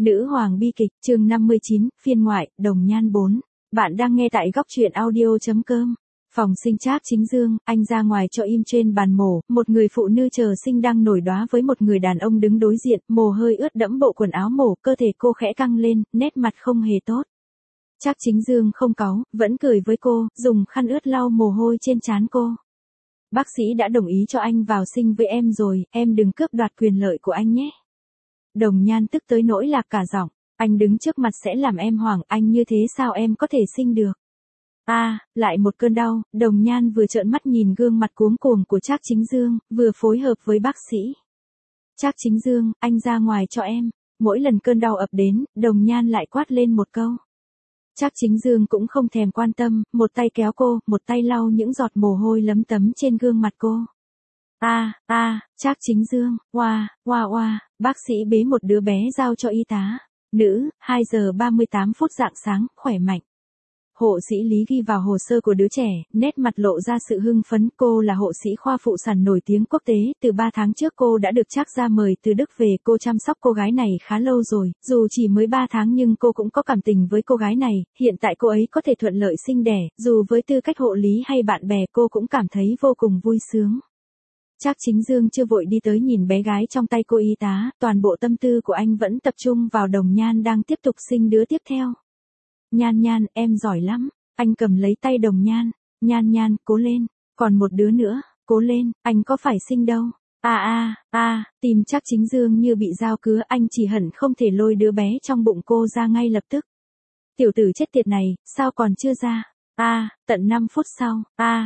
Nữ hoàng bi kịch, chương 59, phiên ngoại, Đồng Nhan 4. Bạn đang nghe tại góc truyện audio.com. Phòng sinh Trác Chính Dương, anh ra ngoài cho im trên bàn mổ, một người phụ nữ chờ sinh đang nổi đóa với một người đàn ông đứng đối diện, mồ hôi ướt đẫm bộ quần áo mổ, cơ thể cô khẽ căng lên, nét mặt không hề tốt. Trác Chính Dương không cáu, vẫn cười với cô, dùng khăn ướt lau mồ hôi trên trán cô. Bác sĩ đã đồng ý cho anh vào sinh với em rồi, em đừng cướp đoạt quyền lợi của anh nhé. Đồng Nhan tức tới nỗi lạc cả giọng, anh đứng trước mặt sẽ làm em hoảng, anh như thế sao em có thể sinh được. Lại một cơn đau, Đồng Nhan vừa trợn mắt nhìn gương mặt cuống cuồng của Trác Chính Dương, vừa phối hợp với bác sĩ. Trác Chính Dương, anh ra ngoài cho em. Mỗi lần cơn đau ập đến, Đồng Nhan lại quát lên một câu. Trác Chính Dương cũng không thèm quan tâm, một tay kéo cô, một tay lau những giọt mồ hôi lấm tấm trên gương mặt cô. Trác Chính Dương, bác sĩ bế một đứa bé giao cho y tá. Nữ, 2 giờ 38 phút rạng sáng, khỏe mạnh. Hộ sĩ Lý ghi vào hồ sơ của đứa trẻ, nét mặt lộ ra sự hưng phấn. Cô là hộ sĩ khoa phụ sản nổi tiếng quốc tế, từ 3 tháng trước cô đã được Trác gia mời từ Đức về. Cô chăm sóc cô gái này khá lâu rồi, dù chỉ mới 3 tháng nhưng cô cũng có cảm tình với cô gái này, hiện tại cô ấy có thể thuận lợi sinh đẻ, dù với tư cách hộ lý hay bạn bè cô cũng cảm thấy vô cùng vui sướng. Trác Chính Dương chưa vội đi tới nhìn bé gái trong tay cô y tá, toàn bộ tâm tư của anh vẫn tập trung vào Đồng Nhan đang tiếp tục sinh đứa tiếp theo. Nhan, em giỏi lắm. Anh cầm lấy tay Đồng Nhan. Nhan, cố lên. Còn một đứa nữa, cố lên, anh có phải sinh đâu. Tim Trác Chính Dương như bị dao cứa, anh chỉ hận không thể lôi đứa bé trong bụng cô ra ngay lập tức. Tiểu tử chết tiệt này, sao còn chưa ra? Tận 5 phút sau,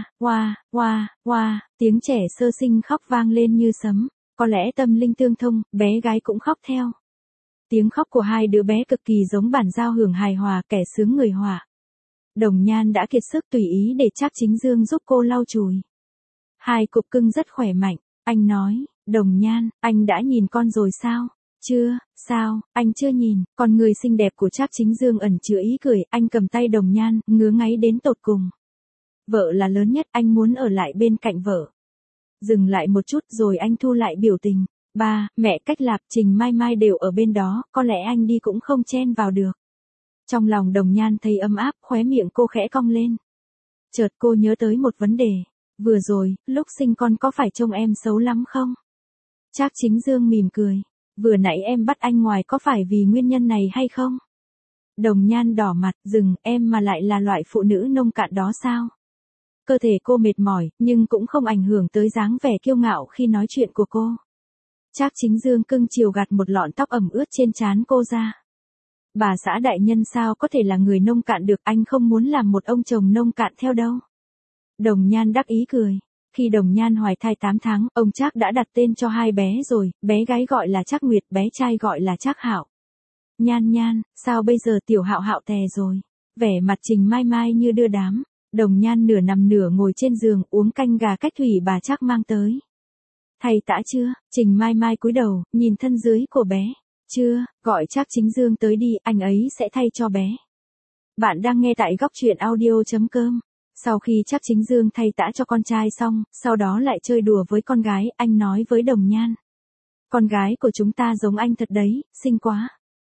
tiếng trẻ sơ sinh khóc vang lên như sấm. Có lẽ tâm linh tương thông, bé gái cũng khóc theo. Tiếng khóc của hai đứa bé cực kỳ giống bản giao hưởng hài hòa, kẻ sướng người họa. Đồng Nhan đã kiệt sức tùy ý để Trác Chính Dương giúp cô lau chùi. Hai cục cưng rất khỏe mạnh, anh nói. Đồng Nhan, anh đã nhìn con rồi sao? Chưa, sao, anh chưa nhìn. Con người xinh đẹp của Trác Chính Dương ẩn chứa ý cười, anh cầm tay Đồng Nhan, ngứa ngáy đến tột cùng. Vợ là lớn nhất, anh muốn ở lại bên cạnh vợ. Dừng lại một chút rồi anh thu lại biểu tình. Ba, mẹ Cách Lạp, Trình Mai Mai đều ở bên đó, có lẽ anh đi cũng không chen vào được. Trong lòng Đồng Nhan thấy ấm áp, khóe miệng cô khẽ cong lên. Chợt cô nhớ tới một vấn đề. Vừa rồi, lúc sinh con có phải trông em xấu lắm không? Trác Chính Dương mỉm cười. Vừa nãy em bắt anh ngoài có phải vì nguyên nhân này hay không? Đồng Nhan đỏ mặt, em mà lại là loại phụ nữ nông cạn đó sao? Cơ thể cô mệt mỏi, nhưng cũng không ảnh hưởng tới dáng vẻ kiêu ngạo khi nói chuyện của cô. Trác Chính Dương cưng chiều gạt một lọn tóc ẩm ướt trên trán cô ra. Bà xã đại nhân sao có thể là người nông cạn được, anh không muốn làm một ông chồng nông cạn theo đâu. Đồng Nhan đắc ý cười. Khi Đồng Nhan hoài thai 8 tháng, ông Trác đã đặt tên cho hai bé rồi, bé gái gọi là Trác Nguyệt, bé trai gọi là Trác Hạo. Nhan, sao bây giờ tiểu Hạo Hạo tè rồi? Vẻ mặt Trình Mai Mai như đưa đám. Đồng Nhan nửa nằm nửa ngồi trên giường uống canh gà cách thủy bà Trác mang tới. Thay tã chưa? Trình Mai Mai cúi đầu, nhìn thân dưới của bé. Chưa, gọi Trác Chính Dương tới đi, anh ấy sẽ thay cho bé. Bạn đang nghe tại góc truyện audio.com. Sau khi Trác Chính Dương thay tã cho con trai xong, sau đó lại chơi đùa với con gái, anh nói với Đồng Nhan. Con gái của chúng ta giống anh thật đấy, xinh quá.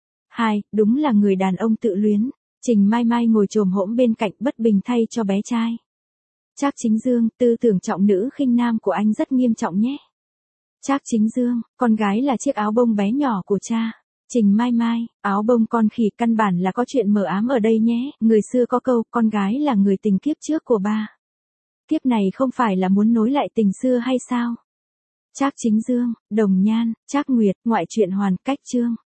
Đúng là người đàn ông tự luyến. Trình Mai Mai ngồi chồm hổm bên cạnh bất bình thay cho bé trai. Trác Chính Dương, tư tưởng trọng nữ khinh nam của anh rất nghiêm trọng nhé. Trác Chính Dương, con gái là chiếc áo bông bé nhỏ của cha. Trình Mai Mai, áo bông con khỉ, căn bản là có chuyện mờ ám ở đây nhé. Người xưa có câu, con gái là người tình kiếp trước của ba. Kiếp này không phải là muốn nối lại tình xưa hay sao? Trác Chính Dương, Đồng Nhan, Trác Nguyệt, ngoại truyện hoàn cách chương.